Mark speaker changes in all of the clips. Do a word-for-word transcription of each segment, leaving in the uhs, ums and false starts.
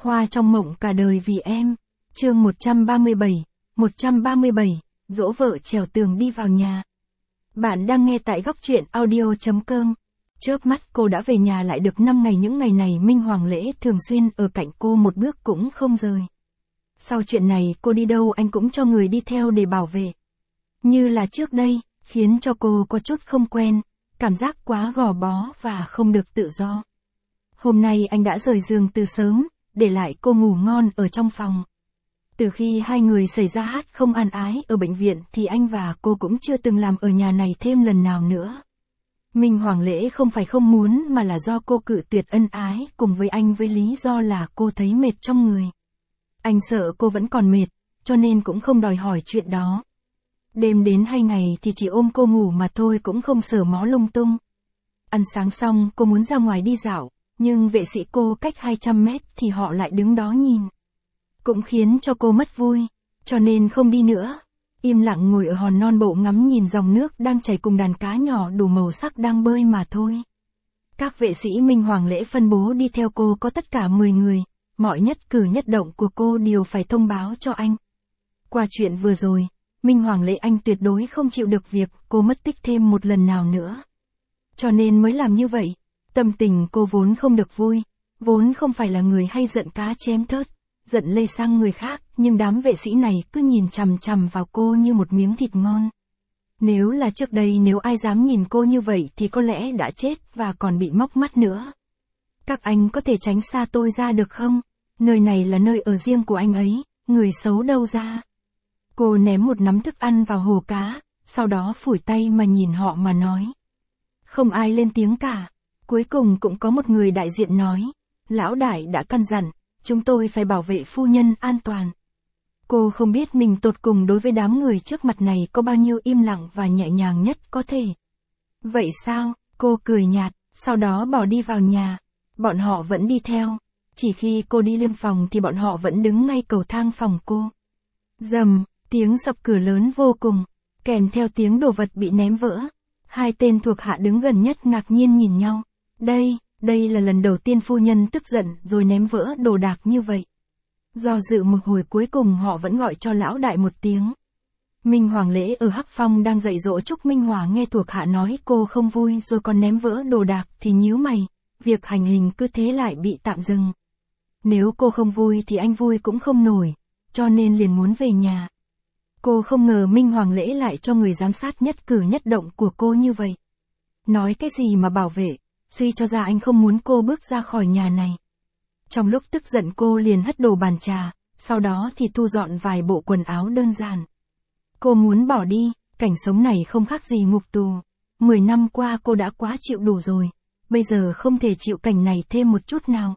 Speaker 1: Hoa trong mộng cả đời vì em. Chương một trăm ba mươi bảy, một trăm ba mươi bảy, dỗ vợ trèo tường đi vào nhà. Bạn đang nghe tại góc truyện audio chấm com. Chớp mắt cô đã về nhà lại được năm ngày, những ngày này Minh Hoàng Lễ thường xuyên ở cạnh cô một bước cũng không rời. Sau chuyện này cô đi đâu anh cũng cho người đi theo để bảo vệ. Như là trước đây, khiến cho cô có chút không quen, cảm giác quá gò bó và không được tự do. Hôm nay anh đã rời giường từ sớm, để lại cô ngủ ngon ở trong phòng. Từ khi hai người xảy ra hát không an ái ở bệnh viện thì anh và cô cũng chưa từng làm ở nhà này thêm lần nào nữa. Minh Hoàng Lễ không phải không muốn mà là do cô cự tuyệt ân ái cùng với anh với lý do là cô thấy mệt trong người. Anh sợ cô vẫn còn mệt, cho nên cũng không đòi hỏi chuyện đó. Đêm đến hay ngày thì chỉ ôm cô ngủ mà thôi, cũng không sờ mó lung tung. Ăn sáng xong cô muốn ra ngoài đi dạo, nhưng vệ sĩ cô cách hai trăm mét thì họ lại đứng đó nhìn. Cũng khiến cho cô mất vui, cho nên không đi nữa. Im lặng ngồi ở hòn non bộ ngắm nhìn dòng nước đang chảy cùng đàn cá nhỏ đủ màu sắc đang bơi mà thôi. Các vệ sĩ Minh Hoàng Lễ phân bố đi theo cô có tất cả mười người, mọi nhất cử nhất động của cô đều phải thông báo cho anh. Qua chuyện vừa rồi, Minh Hoàng Lễ anh tuyệt đối không chịu được việc cô mất tích thêm một lần nào nữa. Cho nên mới làm như vậy. Tâm tình cô vốn không được vui, vốn không phải là người hay giận cá chém thớt, giận lây sang người khác, nhưng đám vệ sĩ này cứ nhìn chằm chằm vào cô như một miếng thịt ngon. Nếu là trước đây, nếu ai dám nhìn cô như vậy thì có lẽ đã chết và còn bị móc mắt nữa. Các anh có thể tránh xa tôi ra được không? Nơi này là nơi ở riêng của anh ấy, người xấu đâu ra. Cô ném một nắm thức ăn vào hồ cá, sau đó phủi tay mà nhìn họ mà nói. Không ai lên tiếng cả. Cuối cùng cũng có một người đại diện nói, lão đại đã căn dặn, chúng tôi phải bảo vệ phu nhân an toàn. Cô không biết mình tột cùng đối với đám người trước mặt này có bao nhiêu im lặng và nhẹ nhàng nhất có thể. Vậy sao? Cô cười nhạt, sau đó bỏ đi vào nhà. Bọn họ vẫn đi theo. Chỉ khi cô đi lên phòng thì bọn họ vẫn đứng ngay cầu thang phòng cô. Rầm, tiếng sập cửa lớn vô cùng, kèm theo tiếng đồ vật bị ném vỡ. Hai tên thuộc hạ đứng gần nhất ngạc nhiên nhìn nhau. Đây, đây là lần đầu tiên phu nhân tức giận rồi ném vỡ đồ đạc như vậy. Do dự một hồi cuối cùng họ vẫn gọi cho lão đại một tiếng. Minh Hoàng Lễ ở Hắc Phong đang dạy dỗ Trúc Minh Hòa nghe thuộc hạ nói cô không vui rồi còn ném vỡ đồ đạc thì nhíu mày, việc hành hình cứ thế lại bị tạm dừng. Nếu cô không vui thì anh vui cũng không nổi, cho nên liền muốn về nhà. Cô không ngờ Minh Hoàng Lễ lại cho người giám sát nhất cử nhất động của cô như vậy. Nói cái gì mà bảo vệ, suy cho ra anh không muốn cô bước ra khỏi nhà này. Trong lúc tức giận cô liền hất đồ bàn trà, sau đó thì thu dọn vài bộ quần áo đơn giản. Cô muốn bỏ đi, cảnh sống này không khác gì ngục tù. Mười năm qua cô đã quá chịu đủ rồi, bây giờ không thể chịu cảnh này thêm một chút nào.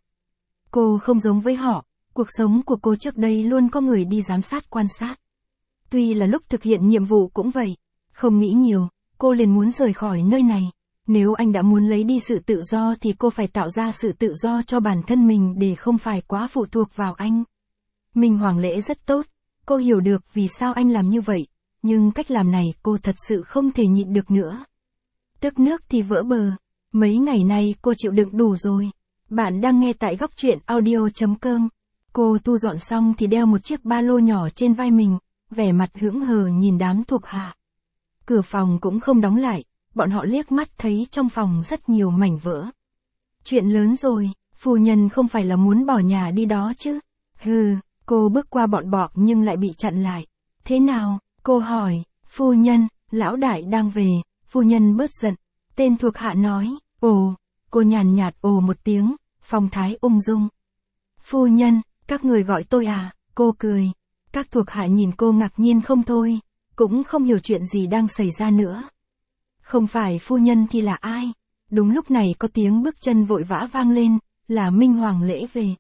Speaker 1: Cô không giống với họ, cuộc sống của cô trước đây luôn có người đi giám sát quan sát. Tuy là lúc thực hiện nhiệm vụ cũng vậy, không nghĩ nhiều, cô liền muốn rời khỏi nơi này. Nếu anh đã muốn lấy đi sự tự do thì cô phải tạo ra sự tự do cho bản thân mình để không phải quá phụ thuộc vào anh. Minh Hoàng Lễ rất tốt, cô hiểu được vì sao anh làm như vậy, nhưng cách làm này cô thật sự không thể nhịn được nữa. Tức nước thì vỡ bờ, mấy ngày nay cô chịu đựng đủ rồi. Bạn đang nghe tại góc truyện audio chấm com. Cô thu dọn xong thì đeo một chiếc ba lô nhỏ trên vai mình, vẻ mặt hững hờ nhìn đám thuộc hạ. Cửa phòng cũng không đóng lại. Bọn họ liếc mắt thấy trong phòng rất nhiều mảnh vỡ. Chuyện lớn rồi, phu nhân không phải là muốn bỏ nhà đi đó chứ? Hừ, cô bước qua bọn bọ nhưng lại bị chặn lại. Thế nào? Cô hỏi. Phu nhân, lão đại đang về. Phu nhân bớt giận. Tên thuộc hạ nói. Ồ, cô nhàn nhạt ồ một tiếng, phong thái ung dung. Phu nhân, các người gọi tôi à? Cô cười. Các thuộc hạ nhìn cô ngạc nhiên không thôi, cũng không hiểu chuyện gì đang xảy ra nữa. Không phải phu nhân thì là ai? Đúng lúc này có tiếng bước chân vội vã vang lên, là Minh Hoàng Lễ về.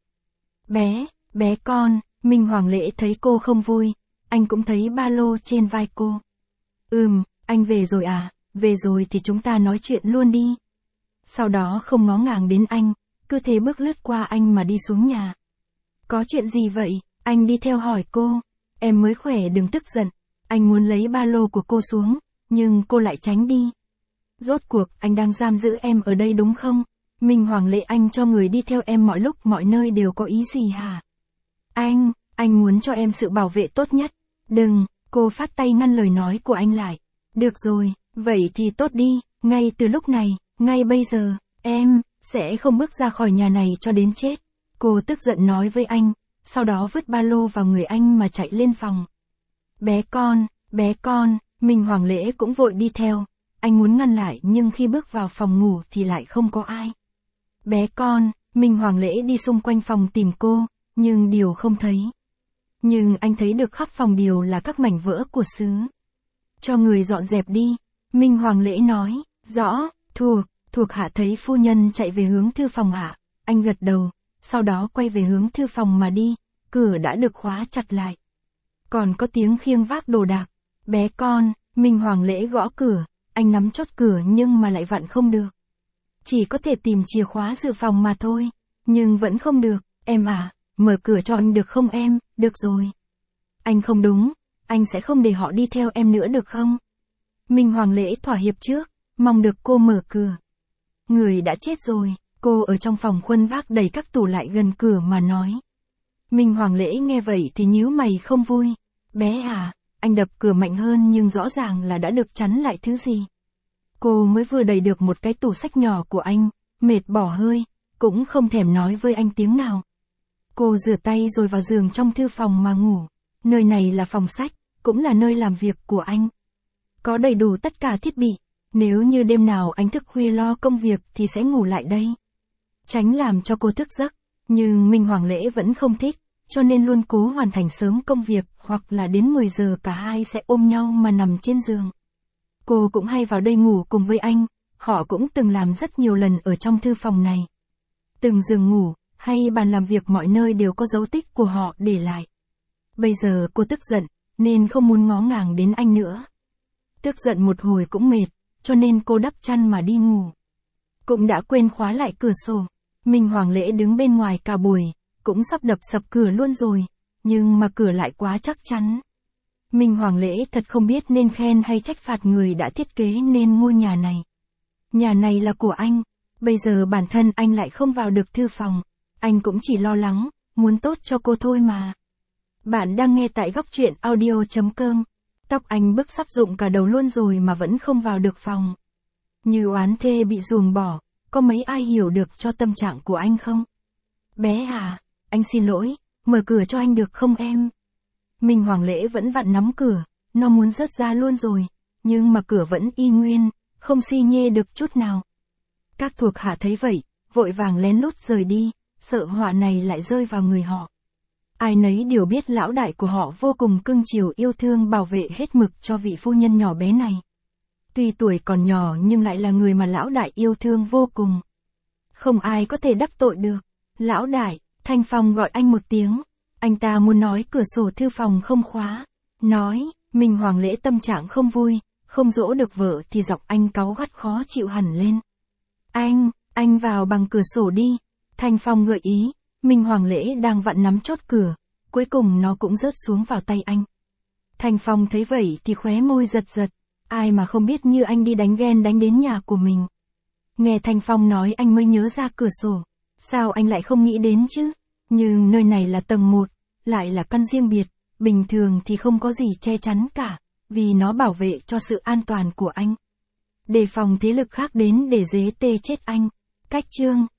Speaker 1: Bé, bé con, Minh Hoàng Lễ thấy cô không vui, anh cũng thấy ba lô trên vai cô. Ừm, anh về rồi à, về rồi thì chúng ta nói chuyện luôn đi. Sau đó không ngó ngàng đến anh, cứ thế bước lướt qua anh mà đi xuống nhà. Có chuyện gì vậy? Anh đi theo hỏi cô. Em mới khỏe đừng tức giận. Anh muốn lấy ba lô của cô xuống, nhưng cô lại tránh đi. Rốt cuộc anh đang giam giữ em ở đây đúng không? Minh Hoàng Lễ, anh cho người đi theo em mọi lúc mọi nơi đều có ý gì hả? Anh, anh muốn cho em sự bảo vệ tốt nhất. Đừng, cô phát tay ngăn lời nói của anh lại. Được rồi, vậy thì tốt đi, ngay từ lúc này, ngay bây giờ, em sẽ không bước ra khỏi nhà này cho đến chết. Cô tức giận nói với anh, sau đó vứt ba lô vào người anh mà chạy lên phòng. Bé con, bé con, Minh Hoàng Lễ cũng vội đi theo. Anh muốn ngăn lại nhưng khi bước vào phòng ngủ thì lại không có ai. Bé con, Minh Hoàng Lễ đi xung quanh phòng tìm cô, nhưng điều không thấy. Nhưng anh thấy được khắp phòng đều là các mảnh vỡ của sứ. Cho người dọn dẹp đi, Minh Hoàng Lễ nói. Rõ, thuộc, thuộc hạ thấy phu nhân chạy về hướng thư phòng ạ. Anh gật đầu, sau đó quay về hướng thư phòng mà đi, cửa đã được khóa chặt lại. Còn có tiếng khiêng vác đồ đạc. Bé con, Minh Hoàng Lễ gõ cửa, anh nắm chốt cửa nhưng mà lại vặn không được. Chỉ có thể tìm chìa khóa dự phòng mà thôi, nhưng vẫn không được. Em à, mở cửa cho anh được không em? Được rồi. Anh không đúng, anh sẽ không để họ đi theo em nữa được không? Minh Hoàng Lễ thỏa hiệp trước, mong được cô mở cửa. Người đã chết rồi, cô ở trong phòng khuân vác đẩy các tủ lại gần cửa mà nói. Minh Hoàng Lễ nghe vậy thì nhíu mày không vui. Bé à, anh đập cửa mạnh hơn nhưng rõ ràng là đã được chắn lại thứ gì. Cô mới vừa đẩy được một cái tủ sách nhỏ của anh, mệt bỏ hơi, cũng không thèm nói với anh tiếng nào. Cô rửa tay rồi vào giường trong thư phòng mà ngủ. Nơi này là phòng sách, cũng là nơi làm việc của anh. Có đầy đủ tất cả thiết bị, nếu như đêm nào anh thức khuya lo công việc thì sẽ ngủ lại đây. Tránh làm cho cô thức giấc, nhưng Minh Hoàng Lễ vẫn không thích, cho nên luôn cố hoàn thành sớm công việc hoặc là đến mười giờ cả hai sẽ ôm nhau mà nằm trên giường. Cô cũng hay vào đây ngủ cùng với anh, họ cũng từng làm rất nhiều lần ở trong thư phòng này. Từng giường ngủ, hay bàn làm việc mọi nơi đều có dấu tích của họ để lại. Bây giờ cô tức giận, nên không muốn ngó ngàng đến anh nữa. Tức giận một hồi cũng mệt, cho nên cô đắp chăn mà đi ngủ. Cũng đã quên khóa lại cửa sổ. Minh Hoàng Lễ đứng bên ngoài cả buổi, cũng sắp đập sập cửa luôn rồi, nhưng mà cửa lại quá chắc chắn. Minh Hoàng Lễ thật không biết nên khen hay trách phạt người đã thiết kế nên ngôi nhà này. Nhà này là của anh, bây giờ bản thân anh lại không vào được thư phòng. Anh cũng chỉ lo lắng, muốn tốt cho cô thôi mà. Bạn đang nghe tại góc truyện audio chấm com. Tóc anh bức sắp rụng cả đầu luôn rồi mà vẫn không vào được phòng. Như oán thê bị ruồng bỏ, có mấy ai hiểu được cho tâm trạng của anh không? Bé à, anh xin lỗi, mở cửa cho anh được không em? Minh Hoàng Lễ vẫn vặn nắm cửa, nó muốn rớt ra luôn rồi, nhưng mà cửa vẫn y nguyên, không xi nhê được chút nào. Các thuộc hạ thấy vậy, vội vàng lén lút rời đi, sợ họa này lại rơi vào người họ. Ai nấy đều biết lão đại của họ vô cùng cưng chiều yêu thương bảo vệ hết mực cho vị phu nhân nhỏ bé này. Tuy tuổi còn nhỏ nhưng lại là người mà lão đại yêu thương vô cùng. Không ai có thể đắc tội được. Lão đại, Thanh Phong gọi anh một tiếng. Anh ta muốn nói cửa sổ thư phòng không khóa. Nói, Minh Hoàng Lễ tâm trạng không vui, không dỗ được vợ thì giọng anh cáu gắt khó chịu hẳn lên. Anh, anh vào bằng cửa sổ đi. Thanh Phong gợi ý. Minh Hoàng Lễ đang vặn nắm chốt cửa, cuối cùng nó cũng rớt xuống vào tay anh. Thanh Phong thấy vậy thì khóe môi giật giật, ai mà không biết như anh đi đánh ghen đánh đến nhà của mình. Nghe Thanh Phong nói anh mới nhớ ra cửa sổ, sao anh lại không nghĩ đến chứ, nhưng nơi này là tầng một, lại là căn riêng biệt, bình thường thì không có gì che chắn cả, vì nó bảo vệ cho sự an toàn của anh. Đề phòng thế lực khác đến để giế tê chết anh. Cách chương